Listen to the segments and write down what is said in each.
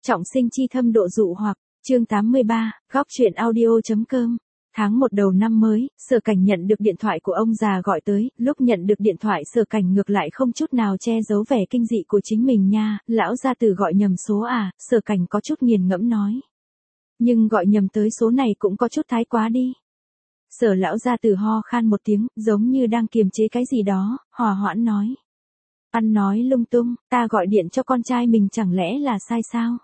Trọng sinh chi thâm độ dụ hoặc, chương 83, góc truyện audio.com. Tháng 1 đầu năm mới, Sở Cảnh nhận được điện thoại của ông già gọi tới, lúc nhận được điện thoại Sở Cảnh ngược lại không chút nào che giấu vẻ kinh dị của chính mình nha, lão gia tử gọi nhầm số à, Sở Cảnh có chút nghiền ngẫm nói. Nhưng gọi nhầm tới số này cũng có chút thái quá đi. Sở lão gia tử ho khan một tiếng, giống như đang kiềm chế cái gì đó, hòa hoãn nói. Ăn nói lung tung, ta gọi điện cho con trai mình chẳng lẽ là sai sao?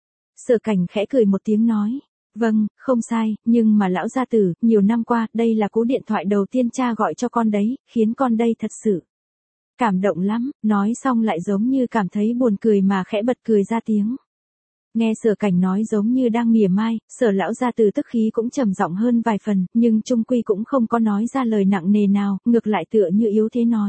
Sở Cảnh khẽ cười một tiếng nói. Vâng, không sai, nhưng mà lão gia tử, nhiều năm qua, đây là cú điện thoại đầu tiên cha gọi cho con đấy, khiến con đây thật sự cảm động lắm, nói xong lại giống như cảm thấy buồn cười mà khẽ bật cười ra tiếng. Nghe Sở Cảnh nói giống như đang mỉa mai, Sở lão gia tử tức khí cũng trầm giọng hơn vài phần, nhưng chung quy cũng không có nói ra lời nặng nề nào, ngược lại tựa như yếu thế nói.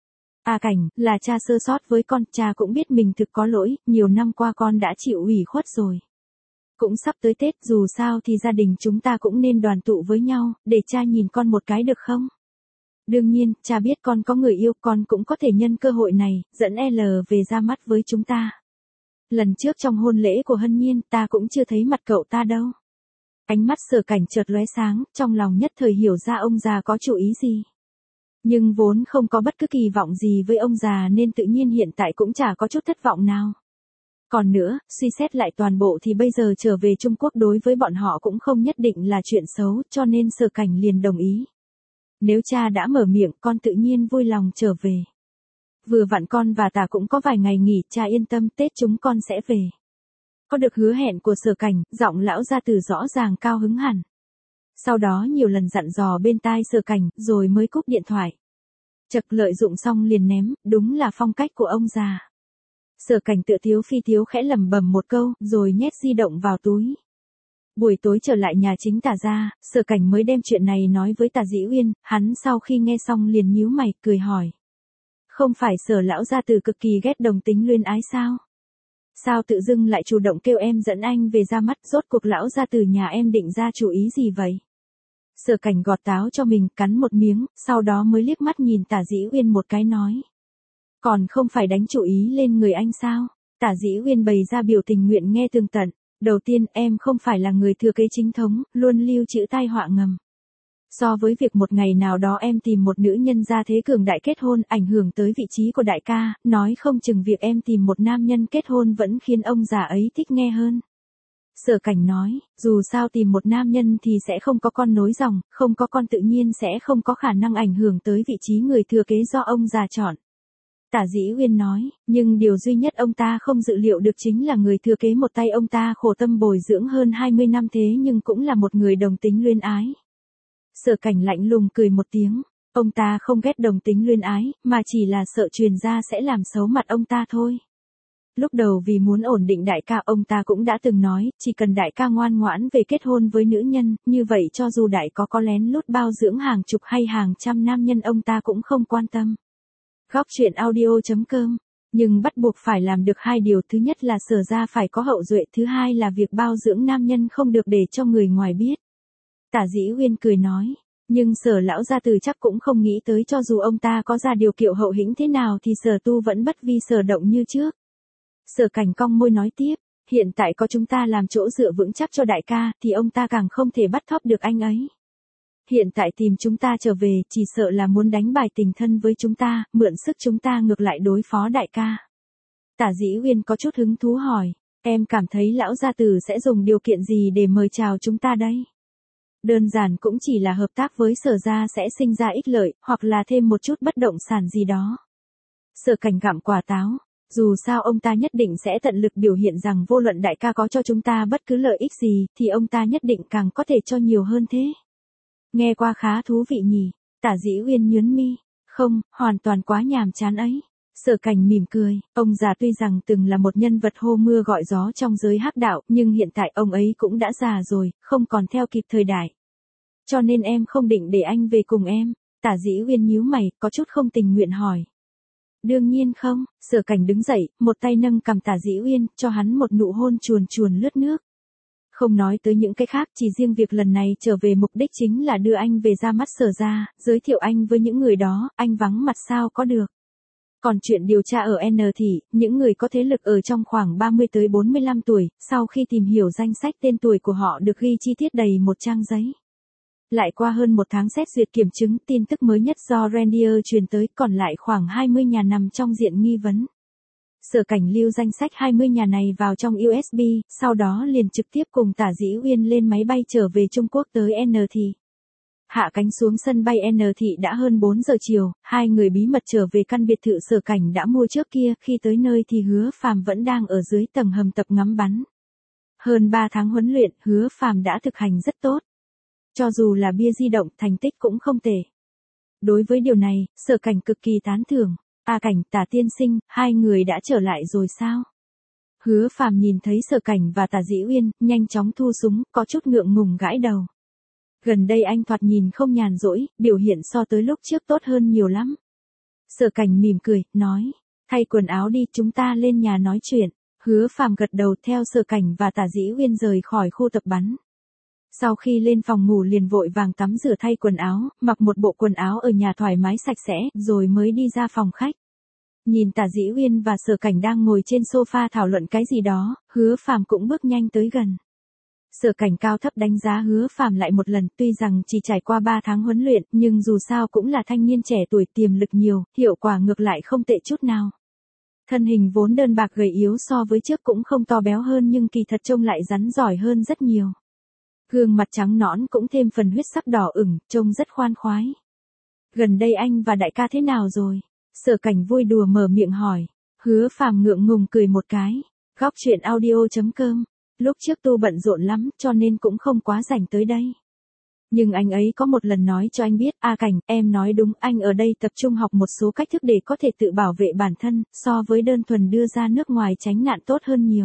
À Cảnh, là cha sơ sót với con, cha cũng biết mình thực có lỗi, nhiều năm qua con đã chịu ủy khuất rồi. Cũng sắp tới Tết, dù sao thì gia đình chúng ta cũng nên đoàn tụ với nhau, để cha nhìn con một cái được không? Đương nhiên, cha biết con có người yêu, con cũng có thể nhân cơ hội này, dẫn L về ra mắt với chúng ta. Lần trước trong hôn lễ của Hân Nhiên, ta cũng chưa thấy mặt cậu ta đâu. Ánh mắt Sở Cảnh chợt lóe sáng, trong lòng nhất thời hiểu ra ông già có chủ ý gì. Nhưng vốn không có bất cứ kỳ vọng gì với ông già nên tự nhiên hiện tại cũng chả có chút thất vọng nào. Còn nữa, suy xét lại toàn bộ thì bây giờ trở về Trung Quốc đối với bọn họ cũng không nhất định là chuyện xấu, cho nên Sở Cảnh liền đồng ý. Nếu cha đã mở miệng, con tự nhiên vui lòng trở về. Vừa vặn con và ta cũng có vài ngày nghỉ, cha yên tâm, Tết chúng con sẽ về. Có được hứa hẹn của Sở Cảnh, giọng lão gia tử rõ ràng cao hứng hẳn. Sau đó nhiều lần dặn dò bên tai Sở Cảnh, rồi mới cúp điện thoại. Chật lợi dụng xong liền ném, đúng là phong cách của ông già. Sở Cảnh tựa thiếu phi thiếu khẽ lẩm bẩm một câu, rồi nhét di động vào túi. Buổi tối trở lại nhà chính Tả gia, Sở Cảnh mới đem chuyện này nói với Tả Dĩ Uyên, hắn sau khi nghe xong liền nhíu mày, cười hỏi. Không phải Sở lão gia tử cực kỳ ghét đồng tính luyến ái sao? Sao tự dưng lại chủ động kêu em dẫn anh về ra mắt, rốt cuộc lão gia tử nhà em định ra chủ ý gì vậy? Sở Cảnh gọt táo cho mình, cắn một miếng, sau đó mới liếc mắt nhìn Tả Dĩ Uyên một cái nói. Còn không phải đánh chủ ý lên người anh sao? Tả Dĩ Uyên bày ra biểu tình nguyện nghe tường tận. Đầu tiên, em không phải là người thừa kế chính thống, luôn lưu trữ tai họa ngầm. So với việc một ngày nào đó em tìm một nữ nhân gia thế cường đại kết hôn ảnh hưởng tới vị trí của đại ca, nói không chừng việc em tìm một nam nhân kết hôn vẫn khiến ông già ấy thích nghe hơn. Sở Cảnh nói, dù sao tìm một nam nhân thì sẽ không có con nối dòng, không có con tự nhiên sẽ không có khả năng ảnh hưởng tới vị trí người thừa kế do ông già chọn. Tả Dĩ Uyên nói, nhưng điều duy nhất ông ta không dự liệu được chính là người thừa kế một tay ông ta khổ tâm bồi dưỡng hơn 20 năm thế nhưng cũng là một người đồng tính luyến ái. Sở Cảnh lạnh lùng cười một tiếng, ông ta không ghét đồng tính luyến ái, mà chỉ là sợ truyền ra sẽ làm xấu mặt ông ta thôi. Lúc đầu vì muốn ổn định đại ca ông ta cũng đã từng nói, chỉ cần đại ca ngoan ngoãn về kết hôn với nữ nhân, như vậy cho dù đại có lén lút bao dưỡng hàng chục hay hàng trăm nam nhân ông ta cũng không quan tâm. Góc truyện audio.com, nhưng bắt buộc phải làm được hai điều, thứ nhất là Sở gia phải có hậu duệ, thứ hai là việc bao dưỡng nam nhân không được để cho người ngoài biết. Tả Dĩ Uyên cười nói, nhưng Sở lão gia tử chắc cũng không nghĩ tới cho dù ông ta có ra điều kiệu hậu hĩnh thế nào thì Sở tu vẫn bất vi sở động như trước. Sở Cảnh cong môi nói tiếp, hiện tại có chúng ta làm chỗ dựa vững chắc cho đại ca thì ông ta càng không thể bắt thóp được anh ấy. Hiện tại tìm chúng ta trở về chỉ sợ là muốn đánh bài tình thân với chúng ta, mượn sức chúng ta ngược lại đối phó đại ca. Tả Dĩ Uyên có chút hứng thú hỏi, em cảm thấy lão gia tử sẽ dùng điều kiện gì để mời chào chúng ta đây? Đơn giản cũng chỉ là hợp tác với Sở gia sẽ sinh ra ích lợi, hoặc là thêm một chút bất động sản gì đó. Sở Cảnh gặm quả táo, dù sao ông ta nhất định sẽ tận lực biểu hiện rằng vô luận đại ca có cho chúng ta bất cứ lợi ích gì, thì ông ta nhất định càng có thể cho nhiều hơn thế. Nghe qua khá thú vị nhỉ, Tả Dĩ Uyên nhướng mi, không, hoàn toàn quá nhàm chán ấy. Sở Cảnh mỉm cười, ông già tuy rằng từng là một nhân vật hô mưa gọi gió trong giới hắc đạo, nhưng hiện tại ông ấy cũng đã già rồi, không còn theo kịp thời đại. Cho nên em không định để anh về cùng em. Tả Dĩ Uyên nhíu mày, có chút không tình nguyện hỏi. Đương nhiên không, Sở Cảnh đứng dậy, một tay nâng cằm Tả Dĩ Uyên, cho hắn một nụ hôn chuồn chuồn lướt nước. Không nói tới những cái khác, chỉ riêng việc lần này trở về mục đích chính là đưa anh về ra mắt Sở gia, giới thiệu anh với những người đó, anh vắng mặt sao có được. Còn chuyện điều tra ở N thị, những người có thế lực ở trong khoảng 30 tới 45 tuổi, sau khi tìm hiểu danh sách tên tuổi của họ được ghi chi tiết đầy một trang giấy. Lại qua hơn một tháng xét duyệt kiểm chứng, tin tức mới nhất do Reindeer truyền tới, còn lại khoảng 20 nhà nằm trong diện nghi vấn. Sở cảnh lưu danh sách 20 nhà này vào trong USB, sau đó liền trực tiếp cùng Tả Dĩ Uyên lên máy bay trở về Trung Quốc tới N thị. Hạ cánh xuống sân bay N thị đã hơn 4 giờ chiều, hai người bí mật trở về căn biệt thự sở cảnh đã mua trước kia, khi tới nơi thì Hứa Phàm vẫn đang ở dưới tầng hầm tập ngắm bắn. Hơn 3 tháng huấn luyện, Hứa Phàm đã thực hành rất tốt. Cho dù là bia di động, thành tích cũng không tệ. Đối với điều này, sở cảnh cực kỳ tán thưởng. Cảnh, Tả tiên sinh, hai người đã trở lại rồi sao? Hứa Phàm nhìn thấy sở cảnh và Tả Dĩ Uyên, nhanh chóng thu súng, có chút ngượng ngùng gãi đầu. Gần đây anh thoạt nhìn không nhàn rỗi, biểu hiện so tới lúc trước tốt hơn nhiều lắm. Sở cảnh mỉm cười, nói, thay quần áo đi, chúng ta lên nhà nói chuyện. Hứa Phàm gật đầu theo sở cảnh và Tả Dĩ Uyên rời khỏi khu tập bắn. Sau khi lên phòng ngủ liền vội vàng tắm rửa thay quần áo, mặc một bộ quần áo ở nhà thoải mái sạch sẽ, rồi mới đi ra phòng khách. Nhìn Tả Dĩ Uyên và sở cảnh đang ngồi trên sofa thảo luận cái gì đó, Hứa Phàm cũng bước nhanh tới gần. Sở cảnh cao thấp đánh giá Hứa Phàm lại một lần, tuy rằng chỉ trải qua 3 tháng huấn luyện, nhưng dù sao cũng là thanh niên trẻ tuổi tiềm lực nhiều, hiệu quả ngược lại không tệ chút nào. Thân hình vốn đơn bạc gầy yếu so với trước cũng không to béo hơn nhưng kỳ thật trông lại rắn giỏi hơn rất nhiều. Gương mặt trắng nõn cũng thêm phần huyết sắc đỏ ửng, trông rất khoan khoái. Gần đây anh và đại ca thế nào rồi? Sở cảnh vui đùa mở miệng hỏi. Hứa Phàm ngượng ngùng cười một cái. Góc chuyện audio.com. Lúc trước tu bận rộn lắm cho nên cũng không quá rảnh tới đây. Nhưng anh ấy có một lần nói cho anh biết, Cảnh, em nói đúng, anh ở đây tập trung học một số cách thức để có thể tự bảo vệ bản thân, so với đơn thuần đưa ra nước ngoài tránh nạn tốt hơn nhiều.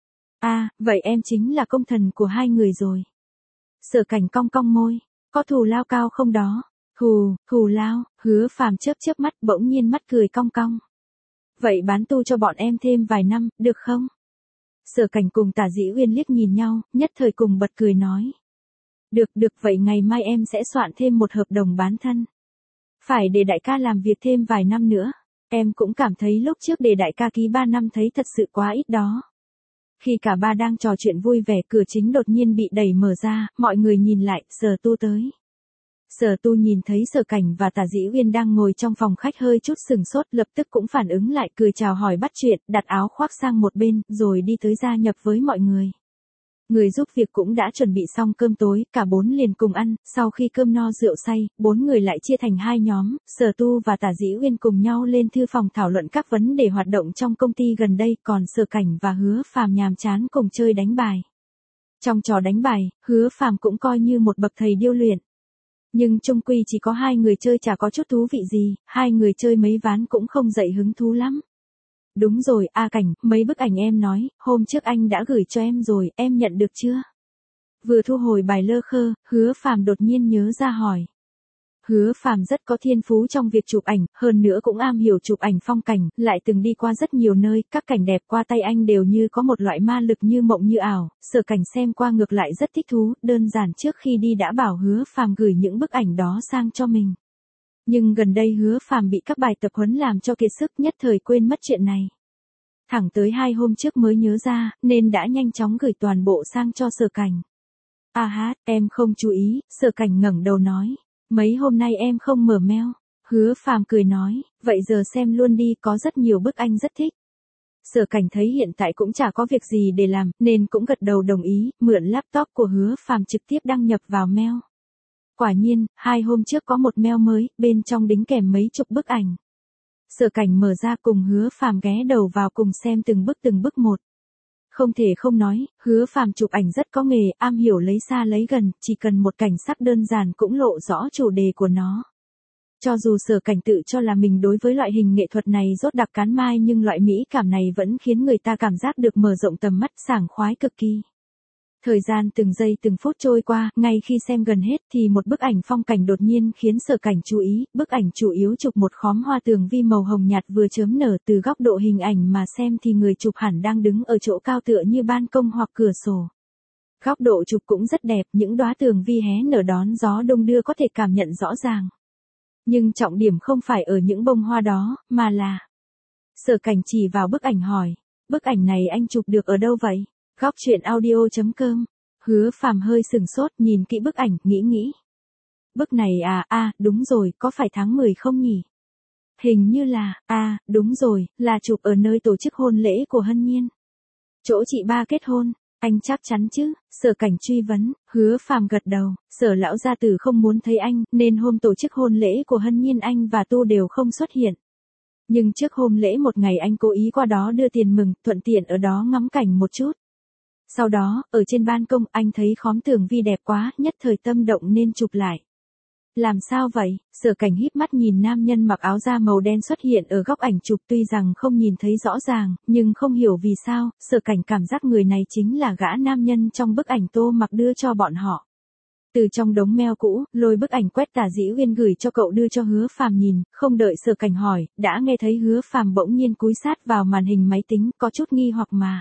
Vậy em chính là công thần của hai người rồi. Sở cảnh cong cong môi, có thù lao cao không đó? Thù lao, Hứa Phàm chớp chớp mắt bỗng nhiên mắt cười cong cong. Vậy bán tu cho bọn em thêm vài năm, được không? Sở cảnh cùng Tả Dĩ Uyên liếc nhìn nhau, nhất thời cùng bật cười nói. Được vậy ngày mai em sẽ soạn thêm một hợp đồng bán thân. Phải để đại ca làm việc thêm vài năm nữa. Em cũng cảm thấy lúc trước để đại ca ký 3 năm thấy thật sự quá ít đó. Khi cả ba đang trò chuyện vui vẻ, cửa chính đột nhiên bị đẩy mở ra, mọi người nhìn lại, Sở Tu tới. Sở Tu nhìn thấy sở cảnh và Tả Dĩ Uyên đang ngồi trong phòng khách hơi chút sừng sốt, lập tức cũng phản ứng lại, cười chào hỏi bắt chuyện, đặt áo khoác sang một bên, rồi đi tới gia nhập với mọi người. Người giúp việc cũng đã chuẩn bị xong cơm tối, cả bốn liền cùng ăn, sau khi cơm no rượu say, bốn người lại chia thành hai nhóm, Sở Tu và Tả Dĩ Uyên cùng nhau lên thư phòng thảo luận các vấn đề hoạt động trong công ty gần đây, còn sở cảnh và Hứa Phàm nhàm chán cùng chơi đánh bài. Trong trò đánh bài, Hứa Phàm cũng coi như một bậc thầy điêu luyện. Nhưng chung quy chỉ có hai người chơi chả có chút thú vị gì, hai người chơi mấy ván cũng không dậy hứng thú lắm. Đúng rồi, Cảnh, mấy bức ảnh em nói, hôm trước anh đã gửi cho em rồi, em nhận được chưa? Vừa thu hồi bài lơ khơ, Hứa Phàm đột nhiên nhớ ra hỏi. Hứa Phàm rất có thiên phú trong việc chụp ảnh, hơn nữa cũng am hiểu chụp ảnh phong cảnh, lại từng đi qua rất nhiều nơi, các cảnh đẹp qua tay anh đều như có một loại ma lực như mộng như ảo, sở cảnh xem qua ngược lại rất thích thú, đơn giản trước khi đi đã bảo Hứa Phàm gửi những bức ảnh đó sang cho mình. Nhưng gần đây Hứa Phàm bị các bài tập huấn làm cho kiệt sức, nhất thời quên mất chuyện này. Thẳng tới 2 hôm trước mới nhớ ra, nên đã nhanh chóng gửi toàn bộ sang cho sở cảnh. Em không chú ý, sở cảnh ngẩng đầu nói. Mấy hôm nay em không mở mail. Hứa Phàm cười nói, vậy giờ xem luôn đi, có rất nhiều bức anh rất thích. Sở cảnh thấy hiện tại cũng chả có việc gì để làm, nên cũng gật đầu đồng ý, mượn laptop của Hứa Phàm trực tiếp đăng nhập vào mail. Quả nhiên, 2 hôm trước có một mail mới, bên trong đính kèm mấy chục bức ảnh. Sở cảnh mở ra cùng Hứa Phàm ghé đầu vào cùng xem từng bức một. Không thể không nói, Hứa Phàm chụp ảnh rất có nghề, am hiểu lấy xa lấy gần, chỉ cần một cảnh sắc đơn giản cũng lộ rõ chủ đề của nó. Cho dù sở cảnh tự cho là mình đối với loại hình nghệ thuật này rốt đặc cán mai nhưng loại mỹ cảm này vẫn khiến người ta cảm giác được mở rộng tầm mắt, sảng khoái cực kỳ. Thời gian từng giây từng phút trôi qua, ngay khi xem gần hết thì một bức ảnh phong cảnh đột nhiên khiến sở cảnh chú ý, bức ảnh chủ yếu chụp một khóm hoa tường vi màu hồng nhạt vừa chớm nở, từ góc độ hình ảnh mà xem thì người chụp hẳn đang đứng ở chỗ cao tựa như ban công hoặc cửa sổ. Góc độ chụp cũng rất đẹp, những đóa tường vi hé nở đón gió đông đưa có thể cảm nhận rõ ràng. Nhưng trọng điểm không phải ở những bông hoa đó, mà là Sở Cảnh chỉ vào bức ảnh hỏi. Bức ảnh này anh chụp được ở đâu vậy? Góc truyện audio.com. Hứa Phàm hơi sừng sốt nhìn kỹ bức ảnh, nghĩ. Bức này đúng rồi, có phải tháng 10 không nhỉ? Hình như là, đúng rồi, là chụp ở nơi tổ chức hôn lễ của Hân Nhiên. Chỗ chị ba kết hôn, anh chắc chắn chứ? Sở Cảnh truy vấn. Hứa Phàm gật đầu. Sở lão gia tử không muốn thấy anh, nên hôm tổ chức hôn lễ của Hân Nhiên anh và Tu đều không xuất hiện. Nhưng trước hôm lễ một ngày anh cố ý qua đó đưa tiền mừng, thuận tiện ở đó ngắm cảnh một chút. Sau đó, ở trên ban công anh thấy khóm tường vi đẹp quá, nhất thời tâm động nên chụp lại. Làm sao vậy? Sở Cảnh híp mắt nhìn nam nhân mặc áo da màu đen xuất hiện ở góc ảnh chụp, tuy rằng không nhìn thấy rõ ràng, nhưng không hiểu vì sao, Sở Cảnh cảm giác người này chính là gã nam nhân trong bức ảnh Tô Mặc đưa cho bọn họ. Từ trong đống mail cũ, lôi bức ảnh Quách Tả Dĩ Uyên gửi cho cậu đưa cho Hứa Phàm nhìn, không đợi Sở Cảnh hỏi, đã nghe thấy Hứa Phàm bỗng nhiên cúi sát vào màn hình máy tính, có chút nghi hoặc mà.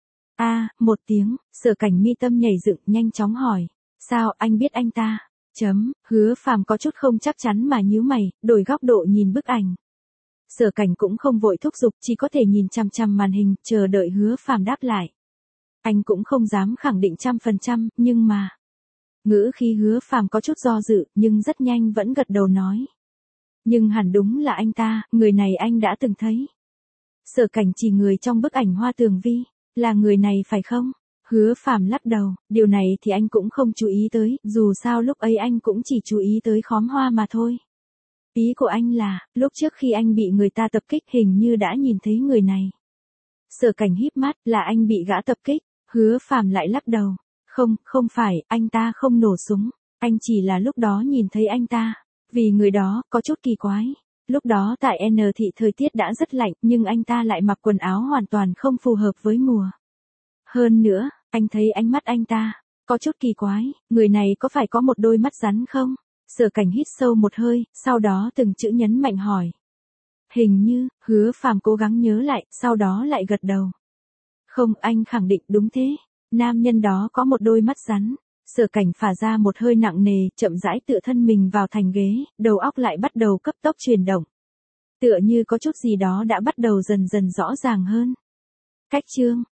Một tiếng, Sở Cảnh mi tâm nhảy dựng, nhanh chóng hỏi. Sao anh biết anh ta? Hứa Phàm có chút không chắc chắn mà nhíu mày, đổi góc độ nhìn bức ảnh. Sở Cảnh cũng không vội thúc giục, chỉ có thể nhìn chằm chằm màn hình, chờ đợi Hứa Phàm đáp lại. Anh cũng không dám khẳng định 100%, nhưng mà... Ngữ khí Hứa Phàm có chút do dự, nhưng rất nhanh vẫn gật đầu nói. Nhưng hẳn đúng là anh ta, người này anh đã từng thấy. Sở Cảnh chỉ người trong bức ảnh hoa tường vi, là người này phải không? Hứa Phàm lắc đầu, điều này thì anh cũng không chú ý tới, dù sao lúc ấy anh cũng chỉ chú ý tới khóm hoa mà thôi. Ý của anh là, lúc trước khi anh bị người ta tập kích hình như đã nhìn thấy người này. Sở Cảnh híp mắt, là anh bị gã tập kích, Hứa Phàm lại lắc đầu. Không phải, anh ta không nổ súng, anh chỉ là lúc đó nhìn thấy anh ta. Vì người đó, có chút kỳ quái. Lúc đó tại N thị thời tiết đã rất lạnh, nhưng anh ta lại mặc quần áo hoàn toàn không phù hợp với mùa. Hơn nữa, anh thấy ánh mắt anh ta, có chút kỳ quái, người này có phải có một đôi mắt rắn không? Sở Cảnh hít sâu một hơi, sau đó từng chữ nhấn mạnh hỏi. Hình như, Hứa Phàm cố gắng nhớ lại, sau đó lại gật đầu. Không, anh khẳng định đúng thế. Nam nhân đó có một đôi mắt rắn. Sở Cảnh phả ra một hơi nặng nề, chậm rãi tựa thân mình vào thành ghế, đầu óc lại bắt đầu cấp tốc chuyển động. Tựa như có chút gì đó đã bắt đầu dần dần rõ ràng hơn. Cách chương